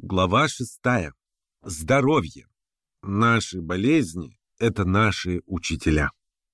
Глава 6. Здоровье. Наши болезни– это наши учителя.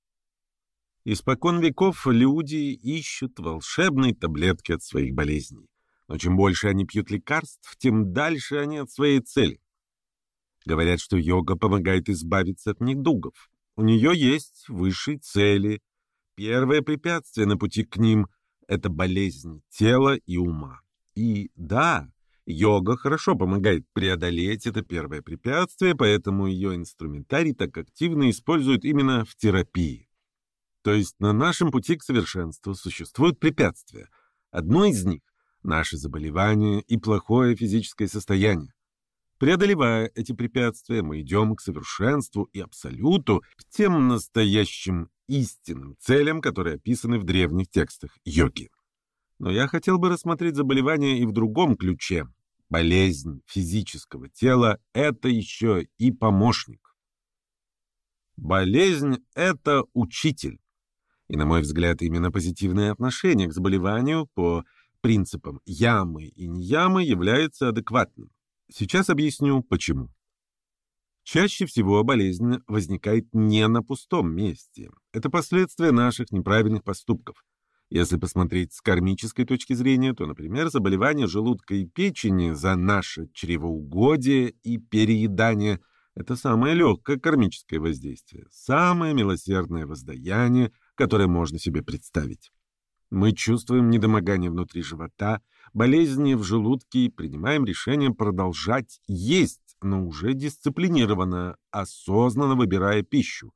Испокон веков люди ищут волшебные таблетки от своих болезней. Но чем больше они пьют лекарств, тем дальше они от своей цели. Говорят, что йога помогает избавиться от недугов. У нее есть высшие цели. Первое препятствие на пути к ним– это болезнь тела и ума. И да, йога хорошо помогает преодолеть это первое препятствие, поэтому ее инструментарий так активно используют именно в терапии. То есть на нашем пути к совершенству существуют препятствия. Одно из них– наше заболевание и плохое физическое состояние. Преодолевая эти препятствия, мы идем к совершенству и абсолюту, к тем настоящим истинным целям, которые описаны в древних текстах йоги. Но я хотел бы рассмотреть заболевание и в другом ключе. Болезнь физического тела– это еще и помощник. Болезнь– это учитель. И, на мой взгляд, именно позитивное отношение к заболеванию по принципам ямы и ньямы является адекватным. Сейчас объясню, почему. Чаще всего болезнь возникает не на пустом месте. Это последствия наших неправильных поступков. Если посмотреть с кармической точки зрения, то, например, заболевание желудка и печени за наше чревоугодие и переедание – это самое легкое кармическое воздействие, самое милосердное воздаяние, которое можно себе представить. Мы чувствуем недомогание внутри живота, болезни в желудке и принимаем решение продолжать есть, но уже дисциплинированно, осознанно выбирая пищу.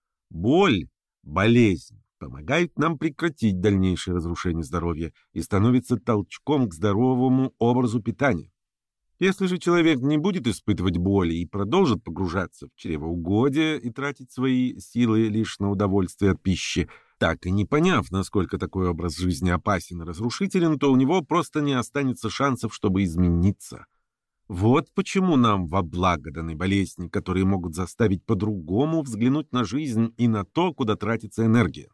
Боль, болезнь помогает нам прекратить дальнейшее разрушение здоровья и становится толчком к здоровому образу питания. Если же человек не будет испытывать боли и продолжит погружаться в чревоугодие и тратить свои силы лишь на удовольствие от пищи, так и не поняв, насколько такой образ жизни опасен и разрушителен, то у него просто не останется шансов, чтобы измениться. Вот почему нам во благо даны болезни, которые могут заставить по-другому взглянуть на жизнь и на то, куда тратится энергия.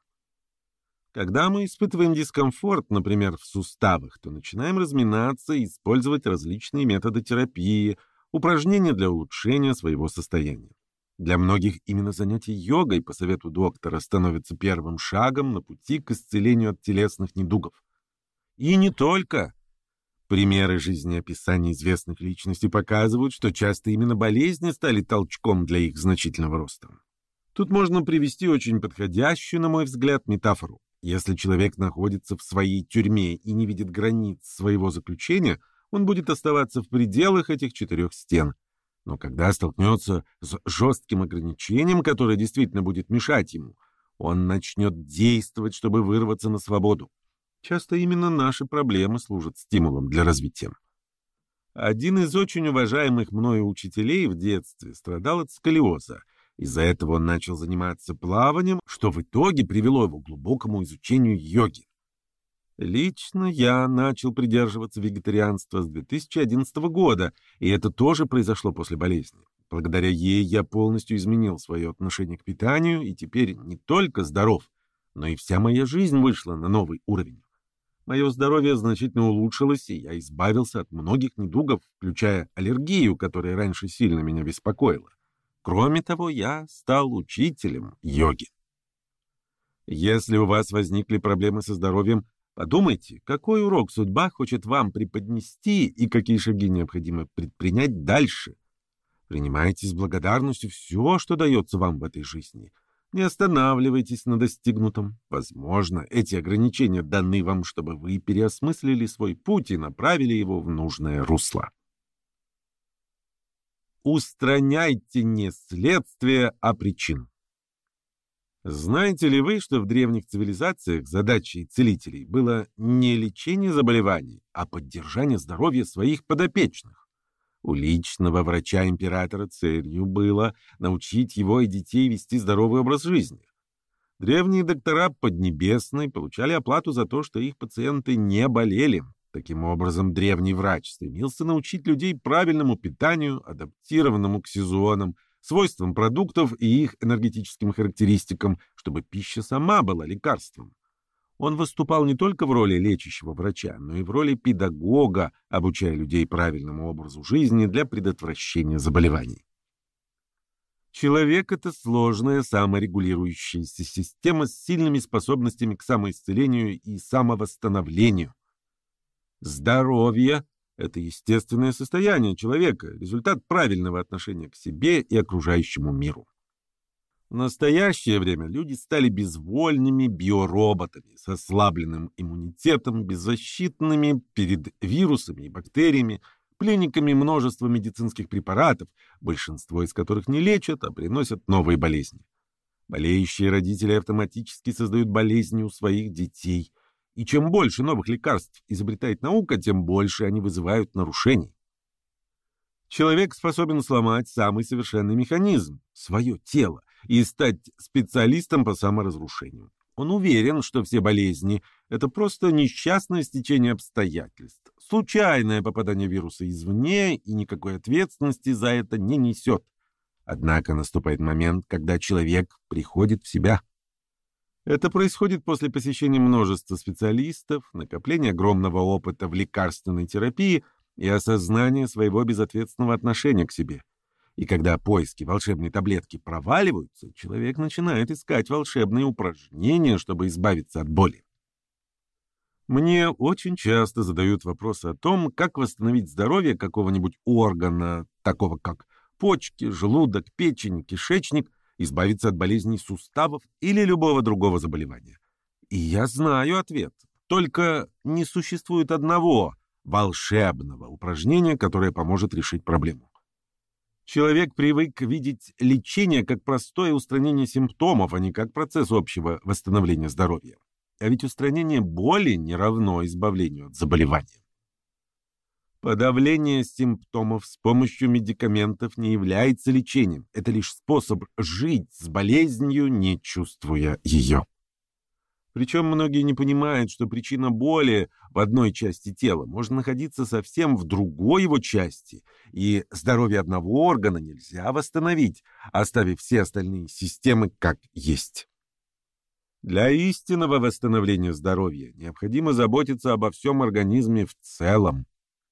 Когда мы испытываем дискомфорт, например, в суставах, то начинаем разминаться и использовать различные методы терапии, упражнения для улучшения своего состояния. Для многих именно занятие йогой по совету доктора становится первым шагом на пути к исцелению от телесных недугов. И не только. Примеры жизнеописаний известных личностей показывают, что часто именно болезни стали толчком для их значительного роста. Тут можно привести очень подходящую, на мой взгляд, метафору. Если человек находится в своей тюрьме и не видит границ своего заключения, он будет оставаться в пределах этих четырех стен. Но когда столкнется с жестким ограничением, которое действительно будет мешать ему, он начнет действовать, чтобы вырваться на свободу. Часто именно наши проблемы служат стимулом для развития. Один из очень уважаемых мною учителей в детстве страдал от сколиоза. Из-за этого он начал заниматься плаванием, что в итоге привело его к глубокому изучению йоги. Лично я начал придерживаться вегетарианства с 2011 года, и это тоже произошло после болезни. Благодаря ей я полностью изменил свое отношение к питанию, и теперь не только здоров, но и вся моя жизнь вышла на новый уровень. Мое здоровье значительно улучшилось, и я избавился от многих недугов, включая аллергию, которая раньше сильно меня беспокоила. Кроме того, я стал учителем йоги. Если у вас возникли проблемы со здоровьем, подумайте, какой урок судьба хочет вам преподнести и какие шаги необходимо предпринять дальше. Принимайте с благодарностью все, что дается вам в этой жизни. Не останавливайтесь на достигнутом. Возможно, эти ограничения даны вам, чтобы вы переосмыслили свой путь и направили его в нужное русло. Устраняйте не следствие, а причин. Знаете ли вы, что в древних цивилизациях задачей целителей было не лечение заболеваний, а поддержание здоровья своих подопечных? У личного врача императора целью было научить его и детей вести здоровый образ жизни. Древние доктора Поднебесной получали оплату за то, что их пациенты не болели. Таким образом, древний врач стремился научить людей правильному питанию, адаптированному к сезонам, свойствам продуктов и их энергетическим характеристикам, чтобы пища сама была лекарством. Он выступал не только в роли лечащего врача, но и в роли педагога, обучая людей правильному образу жизни для предотвращения заболеваний. Человек — это сложная саморегулирующаяся система с сильными способностями к самоисцелению и самовосстановлению. Здоровье — это естественное состояние человека, результат правильного отношения к себе и окружающему миру. В настоящее время люди стали безвольными биороботами с ослабленным иммунитетом, беззащитными перед вирусами и бактериями, пленниками множества медицинских препаратов, большинство из которых не лечат, а приносят новые болезни. Болеющие родители автоматически создают болезни у своих детей. И чем больше новых лекарств изобретает наука, тем больше они вызывают нарушений. Человек способен сломать самый совершенный механизм — свое тело, и стать специалистом по саморазрушению. Он уверен, что все болезни — это просто несчастное стечение обстоятельств, случайное попадание вируса извне, и никакой ответственности за это не несет. Однако наступает момент, когда человек приходит в себя. Это происходит после посещения множества специалистов, накопления огромного опыта в лекарственной терапии и осознания своего безответственного отношения к себе. И когда поиски волшебной таблетки проваливаются, человек начинает искать волшебные упражнения, чтобы избавиться от боли. Мне очень часто задают вопросы о том, как восстановить здоровье какого-нибудь органа, такого как почки, желудок, печень, кишечник, избавиться от болезней суставов или любого другого заболевания. И я знаю ответ. Только не существует одного волшебного упражнения, которое поможет решить проблему. Человек привык видеть лечение как простое устранение симптомов, а не как процесс общего восстановления здоровья. А ведь устранение боли не равно избавлению от заболевания. Подавление симптомов с помощью медикаментов не является лечением. Это лишь способ жить с болезнью, не чувствуя ее. Причем многие не понимают, что причина боли в одной части тела может находиться совсем в другой его части, и здоровье одного органа нельзя восстановить, оставив все остальные системы как есть. Для истинного восстановления здоровья необходимо заботиться обо всем организме в целом.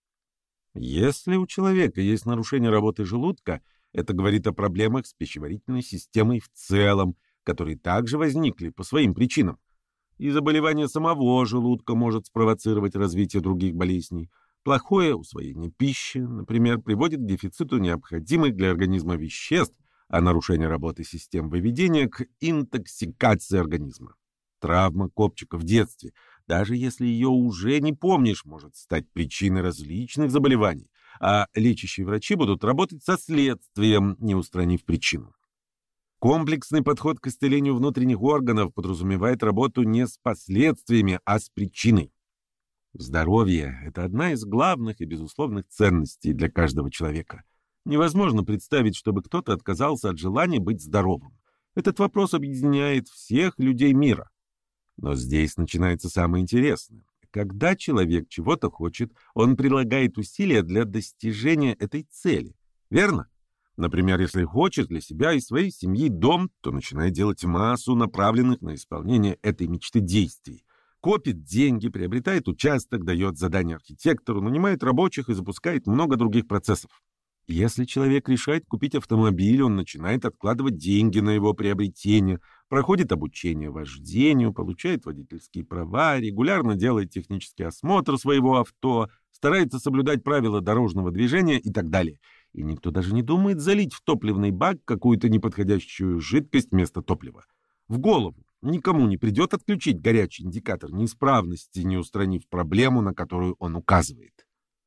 Если у человека есть нарушение работы желудка, это говорит о проблемах с пищеварительной системой в целом, которые также возникли по своим причинам. И заболевание самого желудка может спровоцировать развитие других болезней. Плохое усвоение пищи, например, приводит к дефициту необходимых для организма веществ, а нарушение работы систем выведения к интоксикации организма. Травма копчика в детстве, даже если ее уже не помнишь, может стать причиной различных заболеваний, а лечащие врачи будут работать со следствием, не устранив причину. Комплексный подход к исцелению внутренних органов подразумевает работу не с последствиями, а с причиной. Здоровье — это одна из главных и безусловных ценностей для каждого человека. Невозможно представить, чтобы кто-то отказался от желания быть здоровым. Этот вопрос объединяет всех людей мира. Но здесь начинается самое интересное. Когда человек чего-то хочет, он прилагает усилия для достижения этой цели. Верно? Например, если хочет для себя и своей семьи дом, то начинает делать массу направленных на исполнение этой мечты действий. Копит деньги, приобретает участок, дает задание архитектору, нанимает рабочих и запускает много других процессов. Если человек решает купить автомобиль, он начинает откладывать деньги на его приобретение, проходит обучение вождению, получает водительские права, регулярно делает технический осмотр своего авто, старается соблюдать правила дорожного движения и так далее. И никто даже не думает залить в топливный бак какую-то неподходящую жидкость вместо топлива. В голову никому не придет отключить горячий индикатор неисправности, не устранив проблему, на которую он указывает.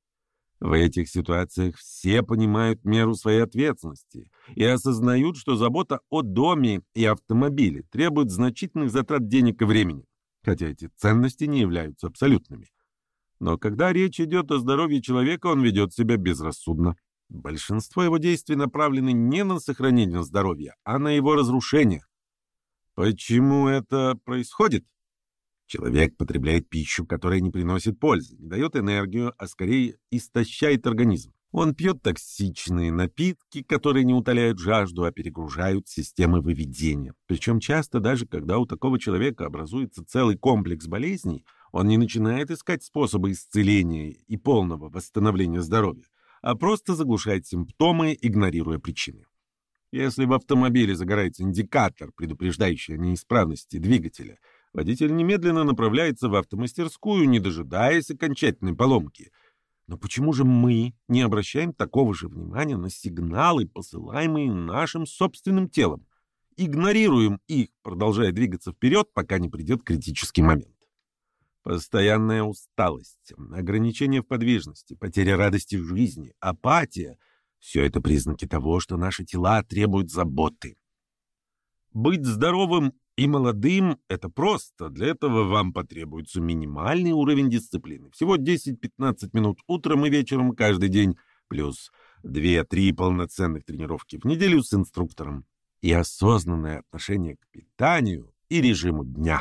В этих ситуациях все понимают меру своей ответственности и осознают, что забота о доме и автомобиле требует значительных затрат денег и времени, хотя эти ценности не являются абсолютными. Но когда речь идет о здоровье человека, он ведет себя безрассудно. Большинство его действий направлены не на сохранение здоровья, а на его разрушение. Почему это происходит? Человек потребляет пищу, которая не приносит пользы, не дает энергию, а скорее истощает организм. Он пьет токсичные напитки, которые не утоляют жажду, а перегружают системы выведения. Причем часто даже когда у такого человека образуется целый комплекс болезней, он не начинает искать способы исцеления и полного восстановления здоровья, а просто заглушает симптомы, игнорируя причины. Если в автомобиле загорается индикатор, предупреждающий о неисправности двигателя, водитель немедленно направляется в автомастерскую, не дожидаясь окончательной поломки. Но почему же мы не обращаем такого же внимания на сигналы, посылаемые нашим собственным телом? Игнорируем их, продолжая двигаться вперед, пока не придет критический момент. Постоянная усталость, ограничение в подвижности, потеря радости в жизни, апатия — все это признаки того, что наши тела требуют заботы. Быть здоровым и молодым — это просто. Для этого вам потребуется минимальный уровень дисциплины. Всего 10-15 минут утром и вечером каждый день, плюс 2-3 полноценных тренировки в неделю с инструктором и осознанное отношение к питанию и режиму дня.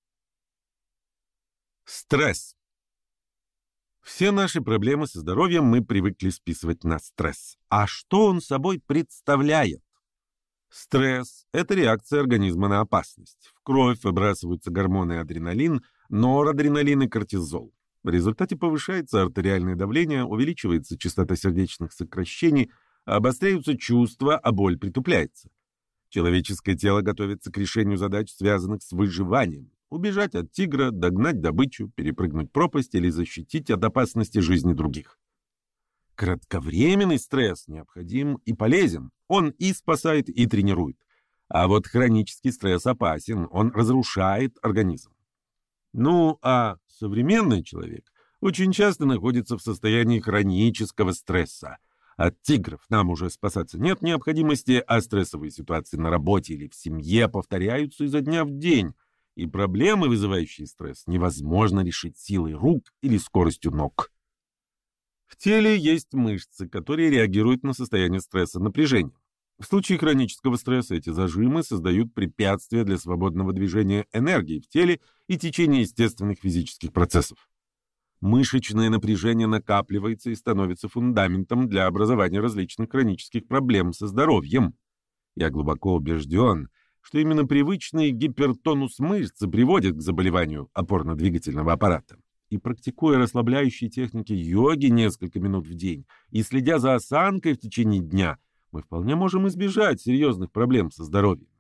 Стресс. Все наши проблемы со здоровьем мы привыкли списывать на стресс. А что он собой представляет? Стресс – это реакция организма на опасность. В кровь выбрасываются гормоны адреналин, норадреналин и кортизол. В результате повышается артериальное давление, увеличивается частота сердечных сокращений, обостряются чувства, а боль притупляется. Человеческое тело готовится к решению задач, связанных с выживанием. Убежать от тигра, догнать добычу, перепрыгнуть пропасть или защитить от опасности жизни других. Кратковременный стресс необходим и полезен. Он и спасает, и тренирует. А вот хронический стресс опасен, он разрушает организм. Ну, а современный человек очень часто находится в состоянии хронического стресса. От тигров нам уже спасаться нет необходимости, а стрессовые ситуации на работе или в семье повторяются изо дня в день. И проблемы, вызывающие стресс, невозможно решить силой рук или скоростью ног. В теле есть мышцы, которые реагируют на состояние стресса напряжения. В случае хронического стресса эти зажимы создают препятствия для свободного движения энергии в теле и течения естественных физических процессов. Мышечное напряжение накапливается и становится фундаментом для образования различных хронических проблем со здоровьем. Я глубоко убежден, что именно привычный гипертонус мышц приводит к заболеванию опорно-двигательного аппарата. И практикуя расслабляющие техники йоги несколько минут в день и следя за осанкой в течение дня, мы вполне можем избежать серьезных проблем со здоровьем.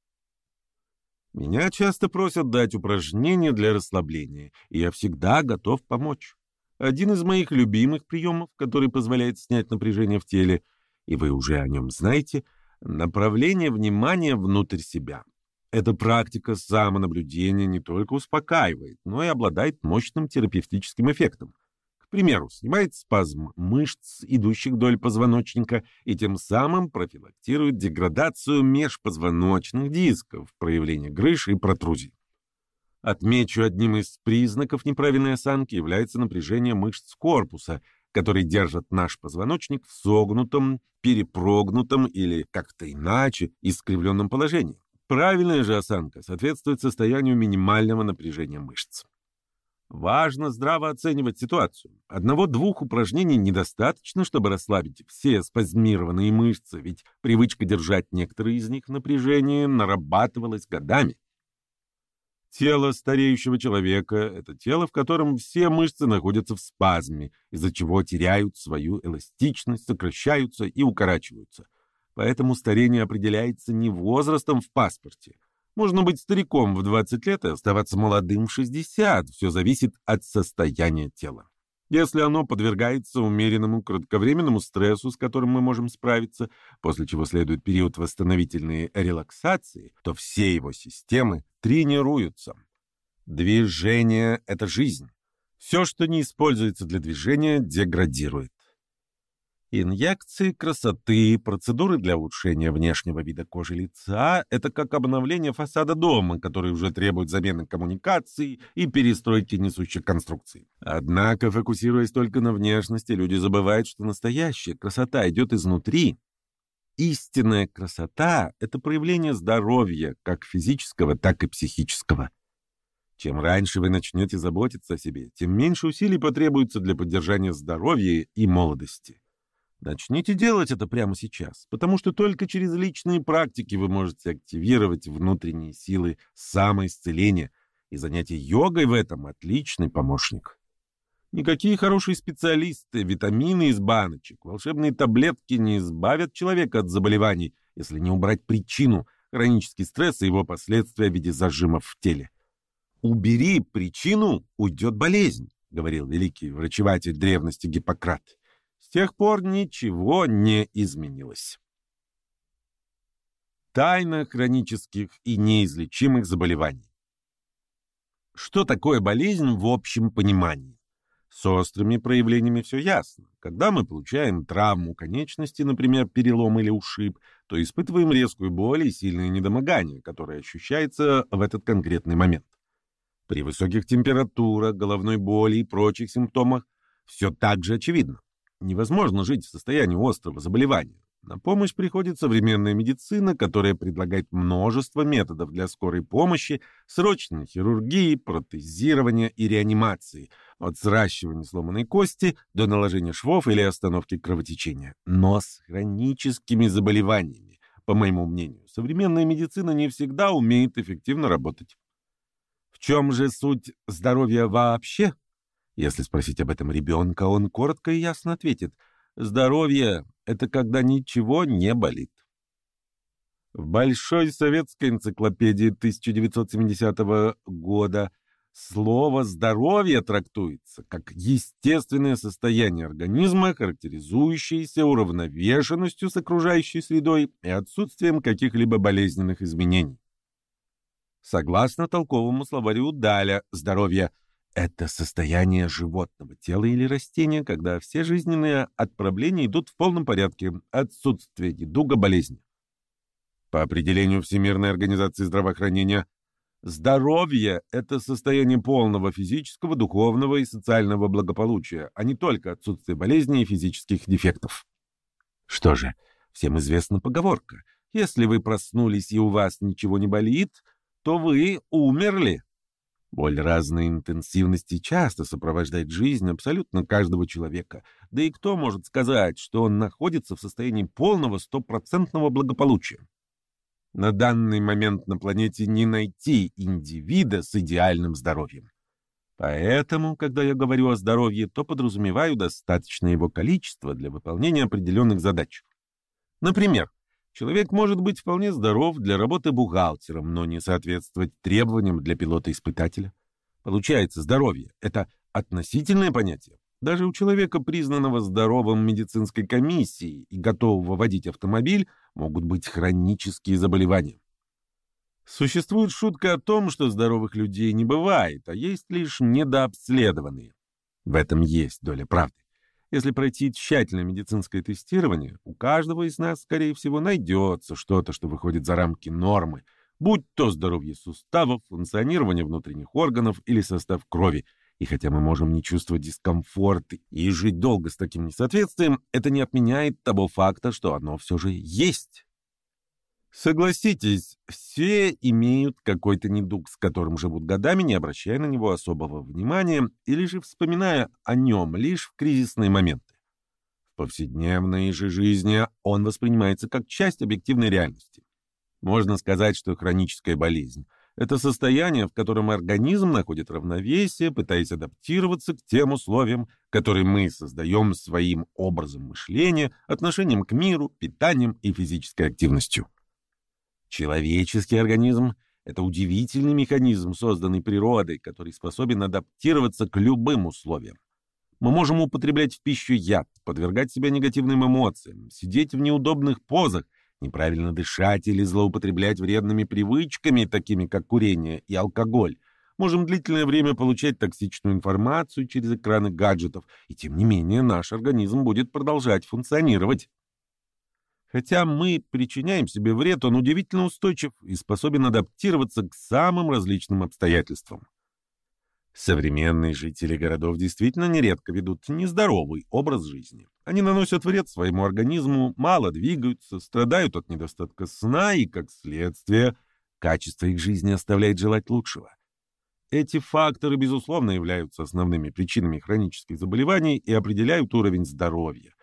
Меня часто просят дать упражнения для расслабления, и я всегда готов помочь. Один из моих любимых приемов, который позволяет снять напряжение в теле, и вы уже о нем знаете – направление внимания внутрь себя. Эта практика самонаблюдения не только успокаивает, но и обладает мощным терапевтическим эффектом. К примеру, снимает спазм мышц, идущих вдоль позвоночника, и тем самым профилактирует деградацию межпозвоночных дисков, проявление грыж и протрузий. Отмечу, одним из признаков неправильной осанки является напряжение мышц корпуса, которые держат наш позвоночник в согнутом, перепрогнутом или как-то иначе искривленном положении. Правильная же осанка соответствует состоянию минимального напряжения мышц. Важно здраво оценивать ситуацию. Одного-двух упражнений недостаточно, чтобы расслабить все спазмированные мышцы, ведь привычка держать некоторые из них в напряжении нарабатывалась годами. Тело стареющего человека – это тело, в котором все мышцы находятся в спазме, из-за чего теряют свою эластичность, сокращаются и укорачиваются. Поэтому старение определяется не возрастом в паспорте. Можно быть стариком в 20 лет и оставаться молодым в 60. Все зависит от состояния тела. Если оно подвергается умеренному кратковременному стрессу, с которым мы можем справиться, после чего следует период восстановительной релаксации, то все его системы тренируются. Движение – это жизнь. Все, что не используется для движения, деградирует. Инъекции красоты, процедуры для улучшения внешнего вида кожи лица – это как обновление фасада дома, который уже требует замены коммуникаций и перестройки несущих конструкций. Однако, фокусируясь только на внешности, люди забывают, что настоящая красота идет изнутри. Истинная красота – это проявление здоровья, как физического, так и психического. Чем раньше вы начнете заботиться о себе, тем меньше усилий потребуется для поддержания здоровья и молодости. Начните делать это прямо сейчас, потому что только через личные практики вы можете активировать внутренние силы самоисцеления, и занятие йогой в этом отличный помощник. Никакие хорошие специалисты, витамины из баночек, волшебные таблетки не избавят человека от заболеваний, если не убрать причину, хронический стресс и его последствия в виде зажимов в теле. «Убери причину, уйдет болезнь», — говорил великий врачеватель древности Гиппократ. С тех пор ничего не изменилось. Тайна хронических и неизлечимых заболеваний. Что такое болезнь в общем понимании? С острыми проявлениями все ясно. Когда мы получаем травму конечности, например, перелом или ушиб, то испытываем резкую боль и сильное недомогание, которое ощущается в этот конкретный момент. При высоких температурах, головной боли и прочих симптомах все так же очевидно. Невозможно жить в состоянии острого заболевания. На помощь приходит современная медицина, которая предлагает множество методов для скорой помощи, срочной хирургии, протезирования и реанимации, от сращивания сломанной кости до наложения швов или остановки кровотечения. Но с хроническими заболеваниями, по моему мнению, современная медицина не всегда умеет эффективно работать. В чем же суть здоровья вообще? Если спросить об этом ребенка, он коротко и ясно ответит: здоровье — это когда ничего не болит. В Большой советской энциклопедии 1970 года слово «здоровье» трактуется как естественное состояние организма, характеризующееся уравновешенностью с окружающей средой и отсутствием каких-либо болезненных изменений. Согласно толковому словарю Даля, здоровье — это состояние животного тела или растения, когда все жизненные отправления идут в полном порядке, отсутствие недуга, болезни. По определению Всемирной организации здравоохранения, здоровье — это состояние полного физического, духовного и социального благополучия, а не только отсутствие болезней и физических дефектов. Что же, всем известна поговорка: если вы проснулись и у вас ничего не болит, то вы умерли. Боль разной интенсивности часто сопровождает жизнь абсолютно каждого человека. Да и кто может сказать, что он находится в состоянии полного стопроцентного благополучия? На данный момент на планете не найти индивида с идеальным здоровьем. Поэтому, когда я говорю о здоровье, то подразумеваю достаточное его количество для выполнения определенных задач. Например, человек может быть вполне здоров для работы бухгалтером, но не соответствовать требованиям для пилота-испытателя. Получается, здоровье — это относительное понятие. Даже у человека, признанного здоровым медицинской комиссией и готового водить автомобиль, могут быть хронические заболевания. Существует шутка о том, что здоровых людей не бывает, а есть лишь недообследованные. В этом есть доля правды. Если пройти тщательное медицинское тестирование, у каждого из нас, скорее всего, найдется что-то, что выходит за рамки нормы, будь то здоровье суставов, функционирование внутренних органов или состав крови. И хотя мы можем не чувствовать дискомфорт и жить долго с таким несоответствием, это не отменяет того факта, что оно все же есть. Согласитесь, все имеют какой-то недуг, с которым живут годами, не обращая на него особого внимания или же вспоминая о нем лишь в кризисные моменты. В повседневной же жизни он воспринимается как часть объективной реальности. Можно сказать, что хроническая болезнь — это состояние, в котором организм находит равновесие, пытаясь адаптироваться к тем условиям, которые мы создаем своим образом мышления, отношением к миру, питанием и физической активностью. Человеческий организм — это удивительный механизм, созданный природой, который способен адаптироваться к любым условиям. Мы можем употреблять в пищу яд, подвергать себя негативным эмоциям, сидеть в неудобных позах, неправильно дышать или злоупотреблять вредными привычками, такими как курение и алкоголь. Можем длительное время получать токсичную информацию через экраны гаджетов, и тем не менее наш организм будет продолжать функционировать. Хотя мы причиняем себе вред, он удивительно устойчив и способен адаптироваться к самым различным обстоятельствам. Современные жители городов действительно нередко ведут нездоровый образ жизни. Они наносят вред своему организму, мало двигаются, страдают от недостатка сна и, как следствие, качество их жизни оставляет желать лучшего. Эти факторы, безусловно, являются основными причинами хронических заболеваний и определяют уровень здоровья.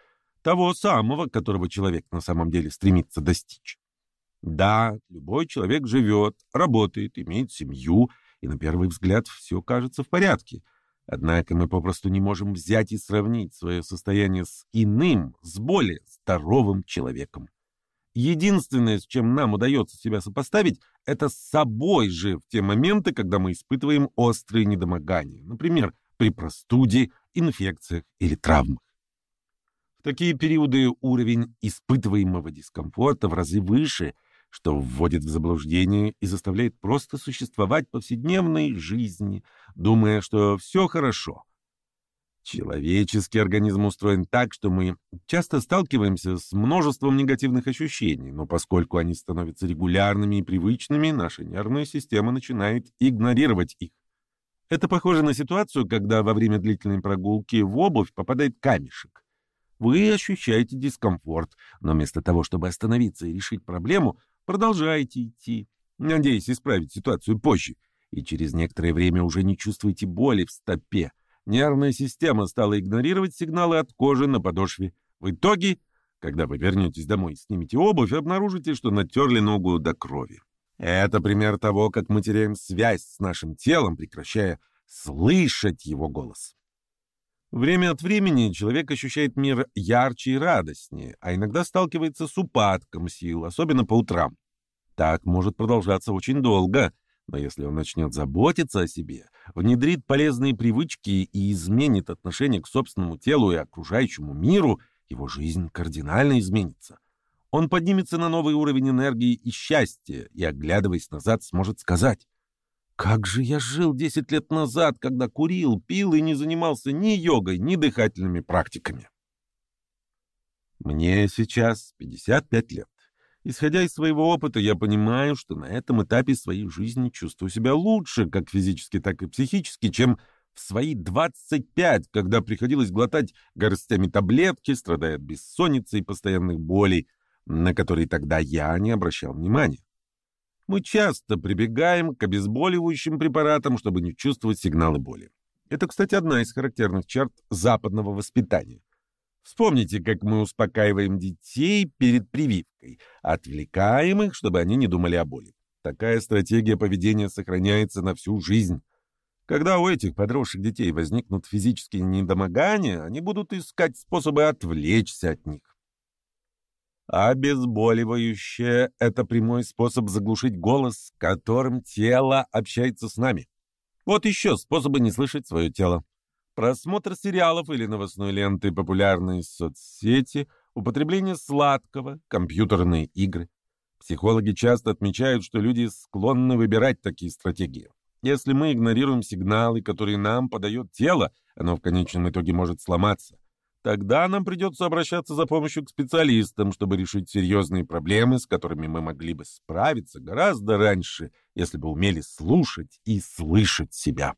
того самого, которого человек на самом деле стремится достичь. Да, любой человек живет, работает, имеет семью, и на первый взгляд все кажется в порядке. Однако мы попросту не можем взять и сравнить свое состояние с иным, с более здоровым человеком. Единственное, с чем нам удается себя сопоставить, это с собой же в те моменты, когда мы испытываем острые недомогания, например, при простуде, инфекциях или травмах. В такие периоды уровень испытываемого дискомфорта в разы выше, что вводит в заблуждение и заставляет просто существовать повседневной жизни, думая, что все хорошо. Человеческий организм устроен так, что мы часто сталкиваемся с множеством негативных ощущений, но поскольку они становятся регулярными и привычными, наша нервная система начинает игнорировать их. Это похоже на ситуацию, когда во время длительной прогулки в обувь попадает камешек. Вы ощущаете дискомфорт, но вместо того, чтобы остановиться и решить проблему, продолжаете идти, надеясь исправить ситуацию позже, и через некоторое время уже не чувствуете боли в стопе. Нервная система стала игнорировать сигналы от кожи на подошве. В итоге, когда вы вернетесь домой и снимете обувь, обнаружите, что натерли ногу до крови. Это пример того, как мы теряем связь с нашим телом, прекращая слышать его голос. Время от времени человек ощущает мир ярче и радостнее, а иногда сталкивается с упадком сил, особенно по утрам. Так может продолжаться очень долго, но если он начнет заботиться о себе, внедрит полезные привычки и изменит отношение к собственному телу и окружающему миру, его жизнь кардинально изменится. Он поднимется на новый уровень энергии и счастья, и, оглядываясь назад, сможет сказать: «Как же я жил 10 лет назад, когда курил, пил и не занимался ни йогой, ни дыхательными практиками». Мне сейчас 55 лет. Исходя из своего опыта, я понимаю, что на этом этапе своей жизни чувствую себя лучше, как физически, так и психически, чем в свои 25, когда приходилось глотать горстями таблетки, страдая от бессонницы и постоянных болей, на которые тогда я не обращал внимания. Мы часто прибегаем к обезболивающим препаратам, чтобы не чувствовать сигналы боли. Это, кстати, одна из характерных черт западного воспитания. Вспомните, как мы успокаиваем детей перед прививкой, отвлекаем их, чтобы они не думали о боли. Такая стратегия поведения сохраняется на всю жизнь. Когда у этих подросших детей возникнут физические недомогания, они будут искать способы отвлечься от них. Обезболивающее — это прямой способ заглушить голос, которым тело общается с нами. Вот еще способы не слышать свое тело. Просмотр сериалов или новостной ленты, популярные соцсети, употребление сладкого, компьютерные игры. Психологи часто отмечают, что люди склонны выбирать такие стратегии. Если мы игнорируем сигналы, которые нам подает тело, оно в конечном итоге может сломаться. Тогда нам придется обращаться за помощью к специалистам, чтобы решить серьезные проблемы, с которыми мы могли бы справиться гораздо раньше, если бы умели слушать и слышать себя.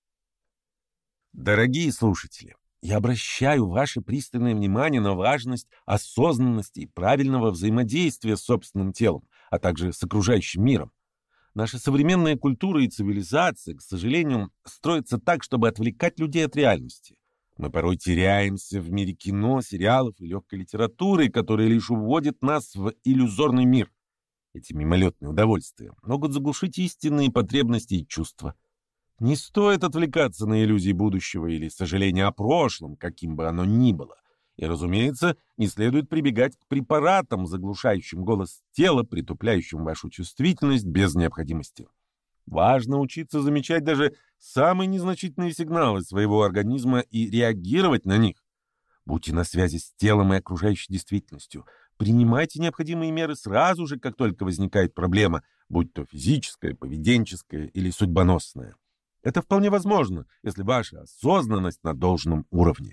Дорогие слушатели, я обращаю ваше пристальное внимание на важность осознанности и правильного взаимодействия с собственным телом, а также с окружающим миром. Наша современная культура и цивилизация, к сожалению, строятся так, чтобы отвлекать людей от реальности. Мы порой теряемся в мире кино, сериалов и легкой литературы, которые лишь уводят нас в иллюзорный мир. Эти мимолетные удовольствия могут заглушить истинные потребности и чувства. Не стоит отвлекаться на иллюзии будущего или сожаления о прошлом, каким бы оно ни было. И, разумеется, не следует прибегать к препаратам, заглушающим голос тела, притупляющим вашу чувствительность без необходимости. Важно учиться замечать даже самые незначительные сигналы своего организма и реагировать на них. Будьте на связи с телом и окружающей действительностью. Принимайте необходимые меры сразу же, как только возникает проблема, будь то физическая, поведенческая или судьбоносная. Это вполне возможно, если ваша осознанность на должном уровне.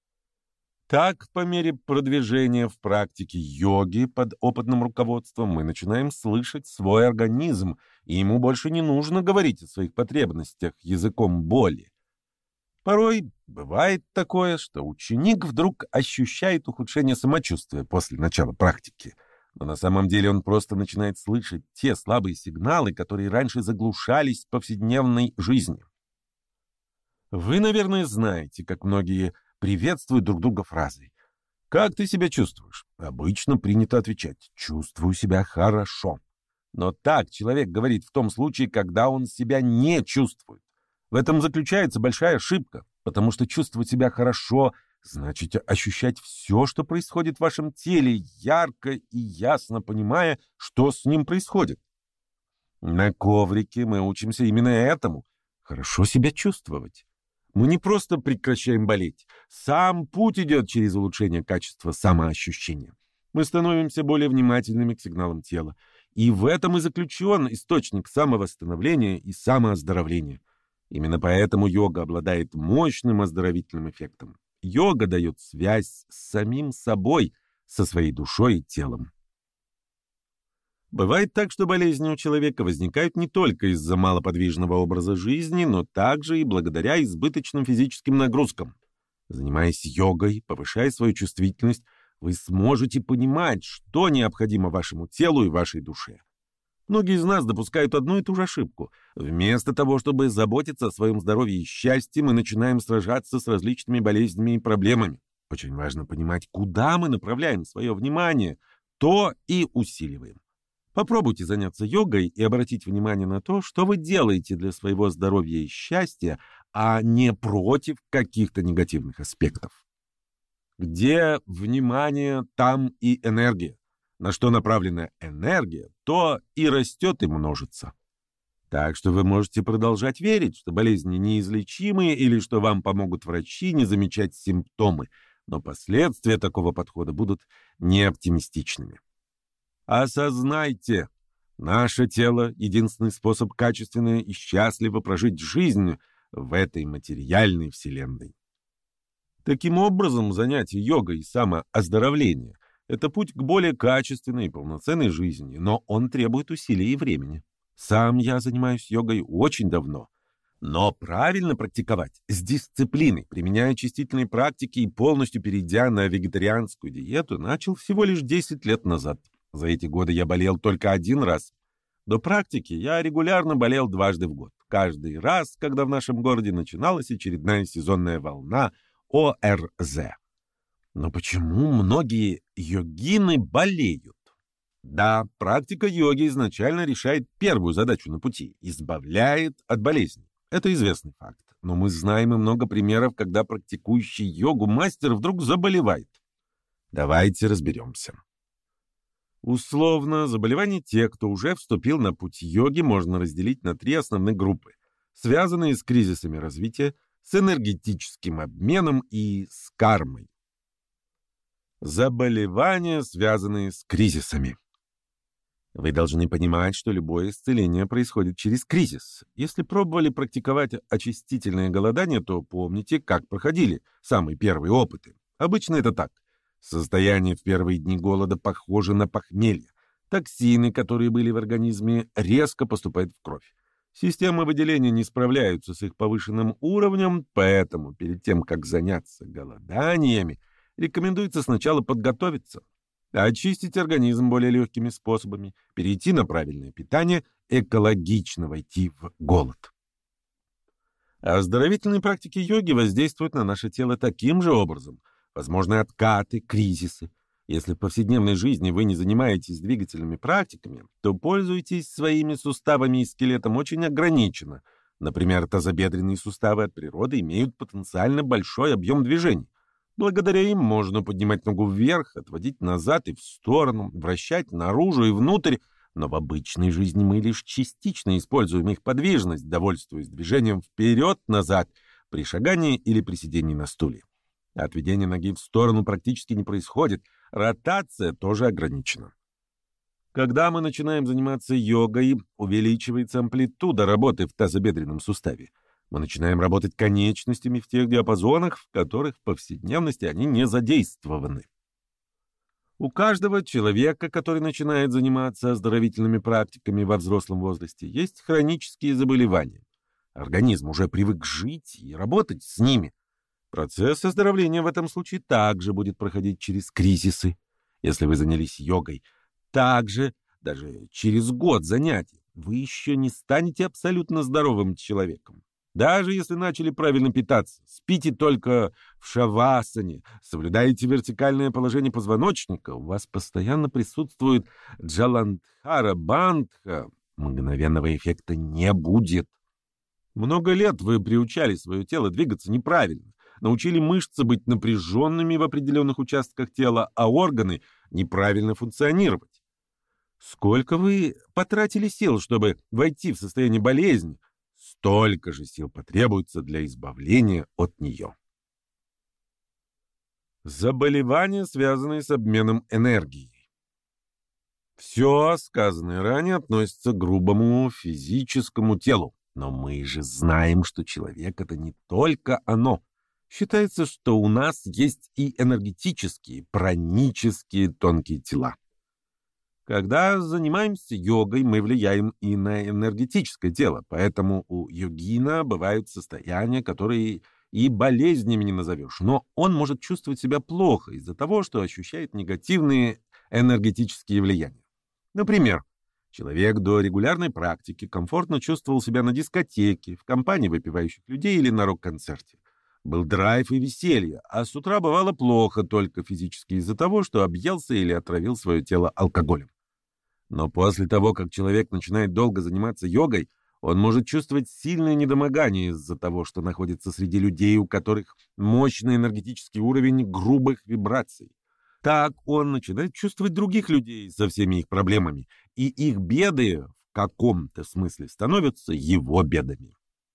Так, по мере продвижения в практике йоги под опытным руководством, мы начинаем слышать свой организм, и ему больше не нужно говорить о своих потребностях языком боли. Порой бывает такое, что ученик вдруг ощущает ухудшение самочувствия после начала практики, но на самом деле он просто начинает слышать те слабые сигналы, которые раньше заглушались в повседневной жизни. Вы, наверное, знаете, как многие приветствуют друг друга фразой: Как ты себя чувствуешь? Обычно принято отвечать «чувствую себя хорошо». Но так человек говорит в том случае, когда он себя не чувствует. В этом заключается большая ошибка, потому что чувствовать себя хорошо значит ощущать все, что происходит в вашем теле, ярко и ясно понимая, что с ним происходит. На коврике мы учимся именно этому — хорошо себя чувствовать. Мы не просто прекращаем болеть. Сам путь идет через улучшение качества самоощущения. Мы становимся более внимательными к сигналам тела. И в этом и заключен источник самовосстановления и самооздоровления. Именно поэтому йога обладает мощным оздоровительным эффектом. Йога дает связь с самим собой, со своей душой и телом. Бывает так, что болезни у человека возникают не только из-за малоподвижного образа жизни, но также и благодаря избыточным физическим нагрузкам. Занимаясь йогой, повышая свою чувствительность, вы сможете понимать, что необходимо вашему телу и вашей душе. Многие из нас допускают одну и ту же ошибку. Вместо того, чтобы заботиться о своем здоровье и счастье, мы начинаем сражаться с различными болезнями и проблемами. Очень важно понимать, куда мы направляем свое внимание, то и усиливаем. Попробуйте заняться йогой и обратить внимание на то, что вы делаете для своего здоровья и счастья, а не против каких-то негативных аспектов. Где внимание, там и энергия. На что направлена энергия, то и растет и множится. Так что вы можете продолжать верить, что болезни неизлечимы или что вам помогут врачи не замечать симптомы, но последствия такого подхода будут неоптимистичными. Осознайте, наше тело — единственный способ качественно и счастливо прожить жизнь в этой материальной вселенной. Таким образом, занятие йогой и самооздоровление — это путь к более качественной и полноценной жизни, но он требует усилий и времени. Сам я занимаюсь йогой очень давно, но правильно практиковать с дисциплиной, применяя очистительные практики и полностью перейдя на вегетарианскую диету, начал всего лишь 10 лет назад. За эти годы я болел только один раз. До практики я регулярно болел дважды в год. Каждый раз, когда в нашем городе начиналась очередная сезонная волна ОРЗ. Но почему многие йогины болеют? Да, практика йоги изначально решает первую задачу на пути — избавляет от болезней. Это известный факт. Но мы знаем и много примеров, когда практикующий йогу мастер вдруг заболевает. Давайте разберемся. Условно, заболевания тех, кто уже вступил на путь йоги, можно разделить на 3 основных группы, связанные с кризисами развития, с энергетическим обменом и с кармой. Заболевания, связанные с кризисами. Вы должны понимать, что любое исцеление происходит через кризис. Если пробовали практиковать очистительное голодание, то помните, как проходили самые первые опыты. Обычно это так. Состояние в первые дни голода похоже на похмелье. Токсины, которые были в организме, резко поступают в кровь. Системы выделения не справляются с их повышенным уровнем, поэтому перед тем, как заняться голоданиями, рекомендуется сначала подготовиться, очистить организм более легкими способами, перейти на правильное питание, экологично войти в голод. Оздоровительные практики йоги воздействуют на наше тело таким же образом. Возможны откаты, кризисы. Если в повседневной жизни вы не занимаетесь двигательными практиками, то пользуетесь своими суставами и скелетом очень ограниченно. Например, тазобедренные суставы от природы имеют потенциально большой объем движений. Благодаря им можно поднимать ногу вверх, отводить назад и в сторону, вращать наружу и внутрь, но в обычной жизни мы лишь частично используем их подвижность, довольствуясь движением вперед-назад при шагании или при сидении на стуле. Отведение ноги в сторону практически не происходит, ротация тоже ограничена. Когда мы начинаем заниматься йогой, увеличивается амплитуда работы в тазобедренном суставе. Мы начинаем работать конечностями в тех диапазонах, в которых в повседневности они не задействованы. У каждого человека, который начинает заниматься оздоровительными практиками во взрослом возрасте, есть хронические заболевания. Организм уже привык жить и работать с ними. Процесс оздоровления в этом случае также будет проходить через кризисы. Если вы занялись йогой, также, даже через год занятий, вы еще не станете абсолютно здоровым человеком. Даже если начали правильно питаться, спите только в шавасане, соблюдаете вертикальное положение позвоночника, у вас постоянно присутствует джаландхара бандха, мгновенного эффекта не будет. Много лет вы приучали свое тело двигаться неправильно, научили мышцы быть напряженными в определенных участках тела, а органы неправильно функционировать. Сколько вы потратили сил, чтобы войти в состояние болезни, столько же сил потребуется для избавления от нее. Заболевания, связанные с обменом энергии. Все сказанное ранее относится к грубому физическому телу. Но мы же знаем, что человек — это не только оно. Считается, что у нас есть и энергетические, пранические тонкие тела. Когда занимаемся йогой, мы влияем и на энергетическое тело, поэтому у йогина бывают состояния, которые и болезнями не назовешь, но он может чувствовать себя плохо из-за того, что ощущает негативные энергетические влияния. Например, человек до регулярной практики комфортно чувствовал себя на дискотеке, в компании выпивающих людей или на рок-концерте. Был драйв и веселье, а с утра бывало плохо только физически из-за того, что объелся или отравил свое тело алкоголем. Но после того, как человек начинает долго заниматься йогой, он может чувствовать сильное недомогание из-за того, что находится среди людей, у которых мощный энергетический уровень грубых вибраций. Так он начинает чувствовать других людей со всеми их проблемами, и их беды в каком-то смысле становятся его бедами.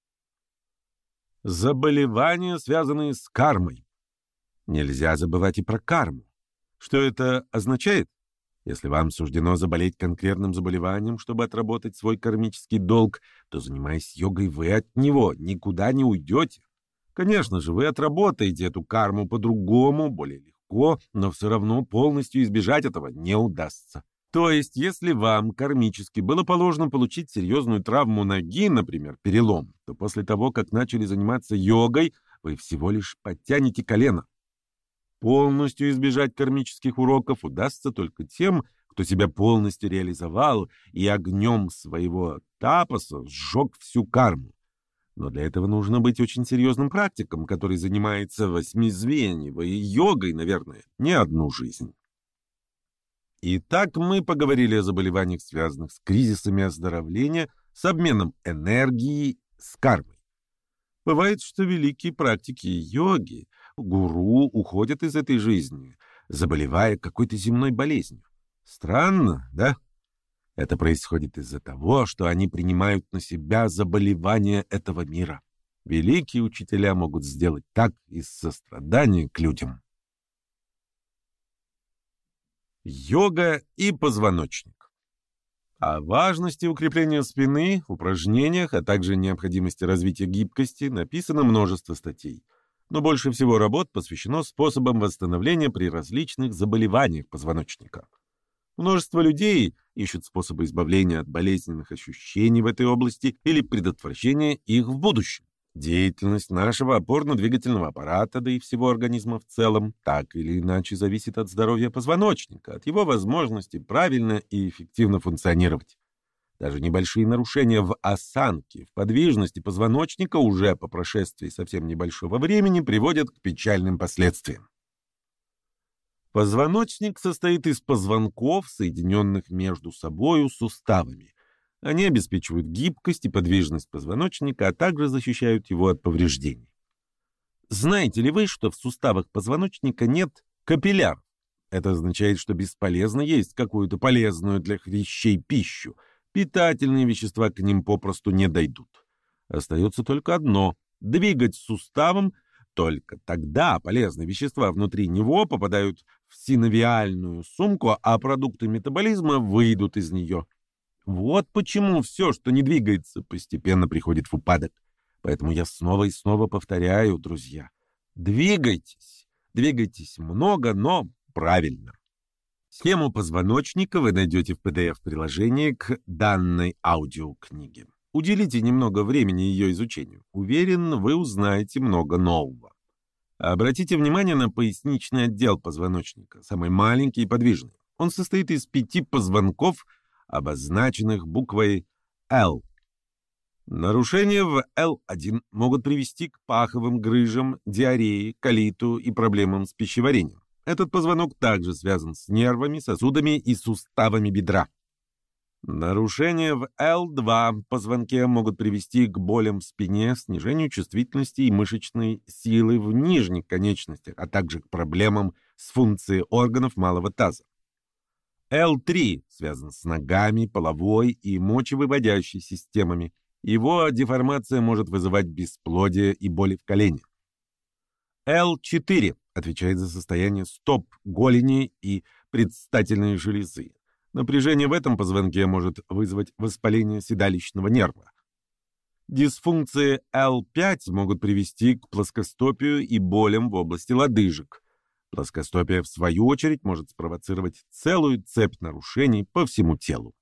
Заболевания, связанные с кармой. Нельзя забывать и про карму. Что это означает? Если вам суждено заболеть конкретным заболеванием, чтобы отработать свой кармический долг, то, занимаясь йогой, вы от него никуда не уйдете. Конечно же, вы отработаете эту карму по-другому, более легко, но все равно полностью избежать этого не удастся. То есть, если вам кармически было положено получить серьезную травму ноги, например, перелом, то после того, как начали заниматься йогой, вы всего лишь подтянете колено. Полностью избежать кармических уроков удастся только тем, кто себя полностью реализовал и огнем своего тапаса сжег всю карму. Но для этого нужно быть очень серьезным практиком, который занимается восьмизвеньевой йогой, наверное, не одну жизнь. Итак, мы поговорили о заболеваниях, связанных с кризисами оздоровления, с обменом энергии, с кармой. Бывает, что великие практики йоги, гуру уходят из этой жизни, заболевая какой-то земной болезнью. Странно, да? Это происходит из-за того, что они принимают на себя заболевания этого мира. Великие учителя могут сделать так из сострадания к людям. Йога и позвоночник. О важности укрепления спины, упражнениях, а также необходимости развития гибкости написано множество статей. Но больше всего работ посвящено способам восстановления при различных заболеваниях позвоночника. Множество людей ищут способы избавления от болезненных ощущений в этой области или предотвращения их в будущем. Деятельность нашего опорно-двигательного аппарата, да и всего организма в целом, так или иначе зависит от здоровья позвоночника, от его возможности правильно и эффективно функционировать. Даже небольшие нарушения в осанке, в подвижности позвоночника уже по прошествии совсем небольшого времени приводят к печальным последствиям. Позвоночник состоит из позвонков, соединенных между собою суставами. Они обеспечивают гибкость и подвижность позвоночника, а также защищают его от повреждений. Знаете ли вы, что в суставах позвоночника нет капилляров? Это означает, что бесполезно есть какую-то полезную для хрящей пищу. Питательные вещества к ним попросту не дойдут. Остается только одно – двигать суставом. Только тогда полезные вещества внутри него попадают в синовиальную сумку, а продукты метаболизма выйдут из нее. Вот почему все, что не двигается, постепенно приходит в упадок. Поэтому я снова и снова повторяю, друзья, двигайтесь. Двигайтесь много, но правильно. Схему позвоночника вы найдете в PDF-приложении к данной аудиокниге. Уделите немного времени ее изучению. Уверен, вы узнаете много нового. Обратите внимание на поясничный отдел позвоночника, самый маленький и подвижный. Он состоит из 5 позвонков, обозначенных буквой L. Нарушения в L1 могут привести к паховым грыжам, диарее, колиту и проблемам с пищеварением. Этот позвонок также связан с нервами, сосудами и суставами бедра. Нарушения в L2 позвонке могут привести к болям в спине, снижению чувствительности и мышечной силы в нижних конечностях, а также к проблемам с функцией органов малого таза. L3 связан с ногами, половой и мочевыводящей системами. Его деформация может вызывать бесплодие и боли в колене. L4 отвечает за состояние стоп, голени и предстательной железы. Напряжение в этом позвонке может вызвать воспаление седалищного нерва. Дисфункции L5 могут привести к плоскостопию и болям в области лодыжек. Плоскостопие, в свою очередь, может спровоцировать целую цепь нарушений по всему телу.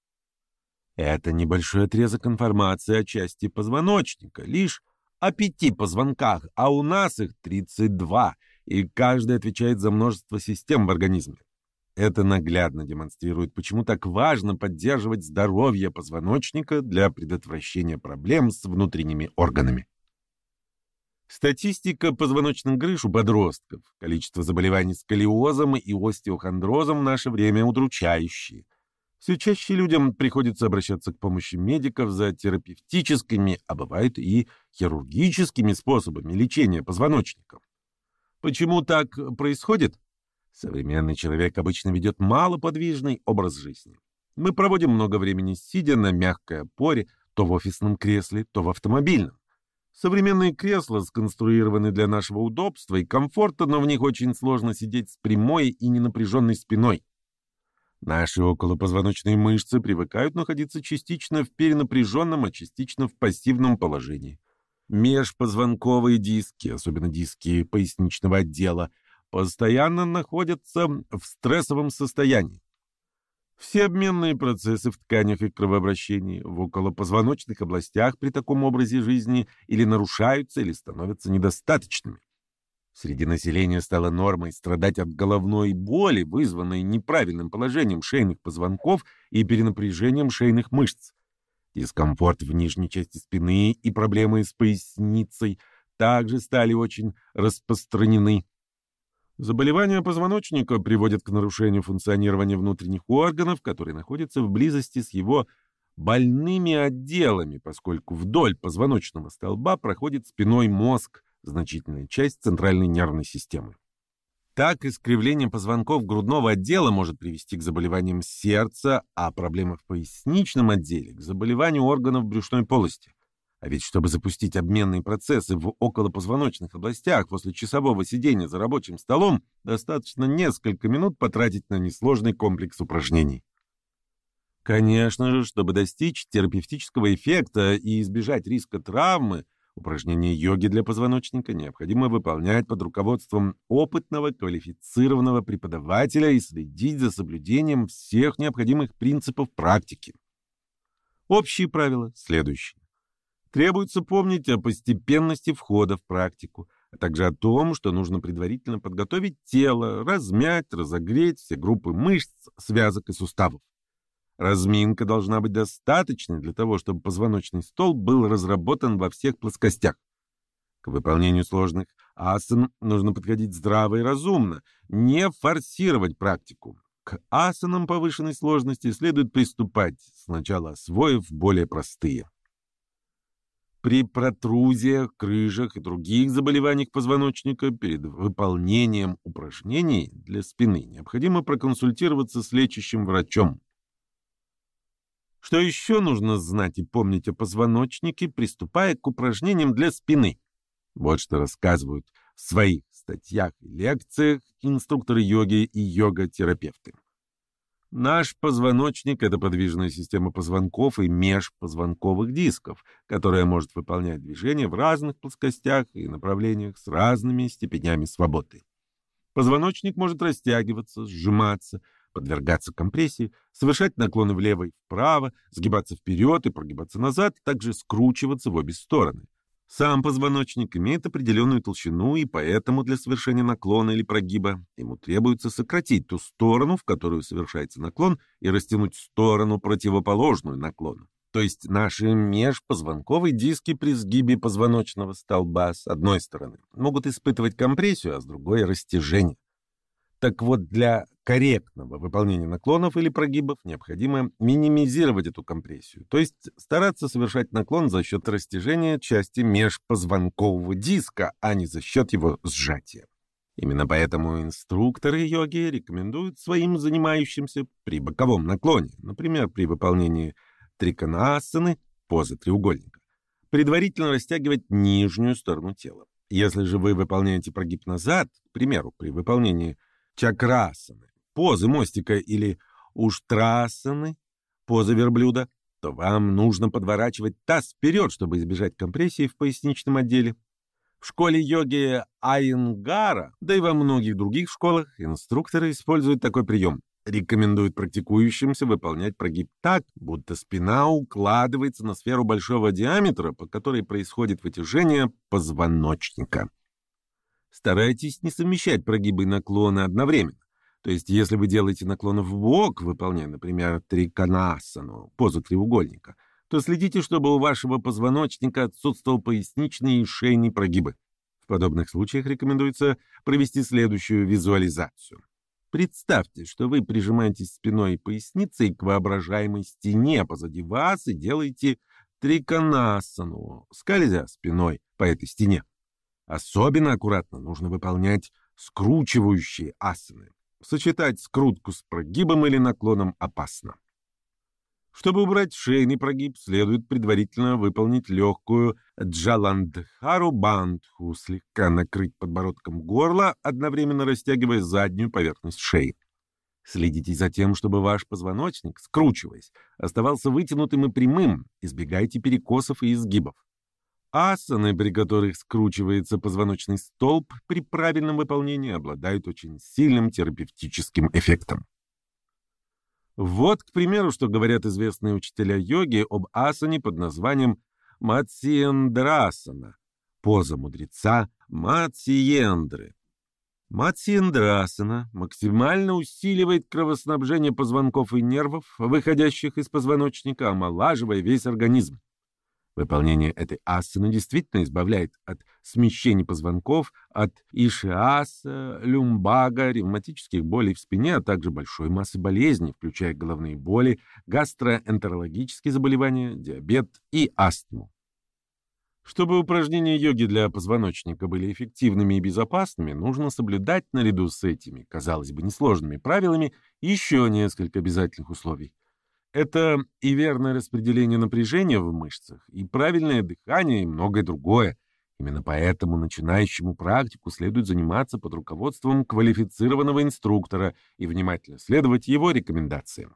Это небольшой отрезок информации о части позвоночника, лишь о 5 позвонках, а у нас их 32, и каждый отвечает за множество систем в организме. Это наглядно демонстрирует, почему так важно поддерживать здоровье позвоночника для предотвращения проблем с внутренними органами. Статистика позвоночных грыж у подростков, количество заболеваний сколиозом и остеохондрозом в наше время удручающие. Все чаще людям приходится обращаться к помощи медиков за терапевтическими, а бывает и хирургическими способами лечения позвоночника. Почему так происходит? Современный человек обычно ведет малоподвижный образ жизни. Мы проводим много времени сидя на мягкой опоре, то в офисном кресле, то в автомобильном. Современные кресла сконструированы для нашего удобства и комфорта, но в них очень сложно сидеть с прямой и ненапряженной спиной. Наши околопозвоночные мышцы привыкают находиться частично в перенапряженном, а частично в пассивном положении. Межпозвонковые диски, особенно диски поясничного отдела, постоянно находятся в стрессовом состоянии. Все обменные процессы в тканях и кровообращении в околопозвоночных областях при таком образе жизни или нарушаются, или становятся недостаточными. Среди населения стало нормой страдать от головной боли, вызванной неправильным положением шейных позвонков и перенапряжением шейных мышц. Дискомфорт в нижней части спины и проблемы с поясницей также стали очень распространены. Заболевания позвоночника приводят к нарушению функционирования внутренних органов, которые находятся в близости с его больными отделами, поскольку вдоль позвоночного столба проходит спинной мозг, значительная часть центральной нервной системы. Так, искривление позвонков грудного отдела может привести к заболеваниям сердца, а проблемы в поясничном отделе – к заболеванию органов брюшной полости. А ведь чтобы запустить обменные процессы в околопозвоночных областях после часового сидения за рабочим столом, достаточно несколько минут потратить на несложный комплекс упражнений. Конечно же, чтобы достичь терапевтического эффекта и избежать риска травмы, упражнения йоги для позвоночника необходимо выполнять под руководством опытного, квалифицированного преподавателя и следить за соблюдением всех необходимых принципов практики. Общие правила следующие. Требуется помнить о постепенности входа в практику, а также о том, что нужно предварительно подготовить тело, размять, разогреть все группы мышц, связок и суставов. Разминка должна быть достаточной для того, чтобы позвоночный столб был разработан во всех плоскостях. К выполнению сложных асан нужно подходить здраво и разумно, не форсировать практику. К асанам повышенной сложности следует приступать, сначала освоив более простые. При протрузиях, крыжах и других заболеваниях позвоночника перед выполнением упражнений для спины необходимо проконсультироваться с лечащим врачом. Что еще нужно знать и помнить о позвоночнике, приступая к упражнениям для спины? Вот что рассказывают в своих статьях и лекциях инструкторы йоги и йога-терапевты. Наш позвоночник – это подвижная система позвонков и межпозвонковых дисков, которая может выполнять движения в разных плоскостях и направлениях с разными степенями свободы. Позвоночник может растягиваться, сжиматься, подвергаться компрессии, совершать наклоны влево и вправо, сгибаться вперед и прогибаться назад, а также скручиваться в обе стороны. Сам позвоночник имеет определенную толщину, и поэтому для совершения наклона или прогиба ему требуется сократить ту сторону, в которую совершается наклон, и растянуть сторону, противоположную наклону. То есть наши межпозвонковые диски при сгибе позвоночного столба с одной стороны могут испытывать компрессию, а с другой — растяжение. Так вот, для корректного выполнения наклонов или прогибов необходимо минимизировать эту компрессию, то есть стараться совершать наклон за счет растяжения части межпозвонкового диска, а не за счет его сжатия. Именно поэтому инструкторы йоги рекомендуют своим занимающимся при боковом наклоне, например, при выполнении триконаасаны, позы треугольника, предварительно растягивать нижнюю сторону тела. Если же вы выполняете прогиб назад, к примеру, при выполнении чакрасаны, позы мостика или уштрасаны, позы верблюда, то вам нужно подворачивать таз вперед, чтобы избежать компрессии в поясничном отделе. В школе йоги Айенгара, да и во многих других школах, инструкторы используют такой прием. Рекомендуют практикующимся выполнять прогиб так, будто спина укладывается на сферу большого диаметра, по которой происходит вытяжение позвоночника. Старайтесь не совмещать прогибы и наклоны одновременно. То есть, если вы делаете наклон в бок, выполняя, например, триконасану, позу треугольника, то следите, чтобы у вашего позвоночника отсутствовал поясничный и шейный прогибы. В подобных случаях рекомендуется провести следующую визуализацию. Представьте, что вы прижимаетесь спиной и поясницей к воображаемой стене позади вас и делаете триконасану, скользя спиной по этой стене. Особенно аккуратно нужно выполнять скручивающие асаны. Сочетать скрутку с прогибом или наклоном опасно. Чтобы убрать шейный прогиб, следует предварительно выполнить легкую джаландхару бандху, слегка накрыть подбородком горло, одновременно растягивая заднюю поверхность шеи. Следите за тем, чтобы ваш позвоночник, скручиваясь, оставался вытянутым и прямым, избегайте перекосов и изгибов. Асаны, при которых скручивается позвоночный столб, при правильном выполнении обладают очень сильным терапевтическим эффектом. Вот, к примеру, что говорят известные учителя йоги об асане под названием Матсьендрасана, поза мудреца Матсьендры. Матсьендрасана максимально усиливает кровоснабжение позвонков и нервов, выходящих из позвоночника, омолаживая весь организм. Выполнение этой асаны действительно избавляет от смещений позвонков, от ишиаса, люмбага, ревматических болей в спине, а также большой массы болезней, включая головные боли, гастроэнтерологические заболевания, диабет и астму. Чтобы упражнения йоги для позвоночника были эффективными и безопасными, нужно соблюдать наряду с этими, казалось бы, несложными правилами еще несколько обязательных условий. Это и верное распределение напряжения в мышцах, и правильное дыхание, и многое другое. Именно поэтому начинающему практику следует заниматься под руководством квалифицированного инструктора и внимательно следовать его рекомендациям.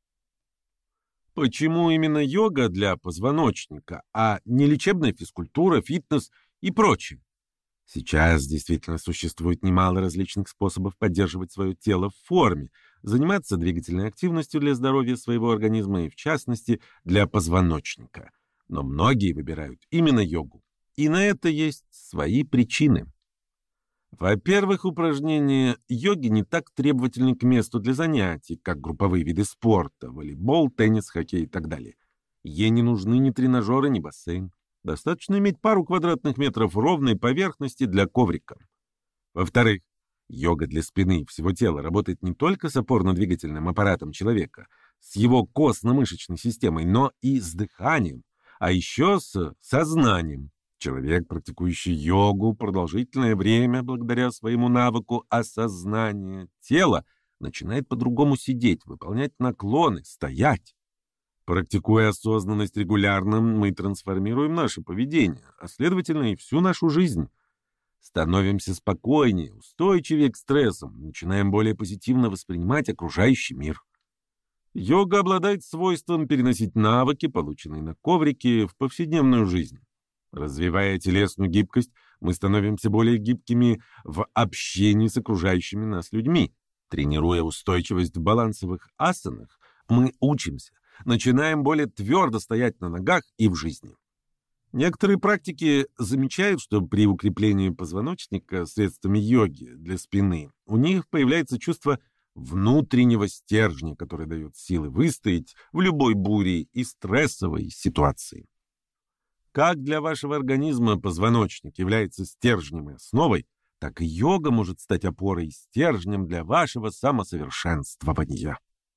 Почему именно йога для позвоночника, а не лечебная физкультура, фитнес и прочее? Сейчас действительно существует немало различных способов поддерживать свое тело в форме, заниматься двигательной активностью для здоровья своего организма и, в частности, для позвоночника. Но многие выбирают именно йогу. И на это есть свои причины. Во-первых, упражнения йоги не так требовательны к месту для занятий, как групповые виды спорта, волейбол, теннис, хоккей и так далее. Ей не нужны ни тренажеры, ни бассейн. Достаточно иметь пару квадратных метров ровной поверхности для коврика. Во-вторых, йога для спины и всего тела работает не только с опорно-двигательным аппаратом человека, с его костно-мышечной системой, но и с дыханием, а еще с сознанием. Человек, практикующий йогу продолжительное время, благодаря своему навыку осознания тела, начинает по-другому сидеть, выполнять наклоны, стоять. Практикуя осознанность регулярно, мы трансформируем наше поведение, а следовательно и всю нашу жизнь. Становимся спокойнее, устойчивее к стрессам, начинаем более позитивно воспринимать окружающий мир. Йога обладает свойством переносить навыки, полученные на коврике, в повседневную жизнь. Развивая телесную гибкость, мы становимся более гибкими в общении с окружающими нас людьми. Тренируя устойчивость в балансовых асанах, мы учимся, начинаем более твердо стоять на ногах и в жизни. Некоторые практики замечают, что при укреплении позвоночника средствами йоги для спины у них появляется чувство внутреннего стержня, который дает силы выстоять в любой буре и стрессовой ситуации. Как для вашего организма позвоночник является стержнем и основой, так и йога может стать опорой и стержнем для вашего самосовершенствования.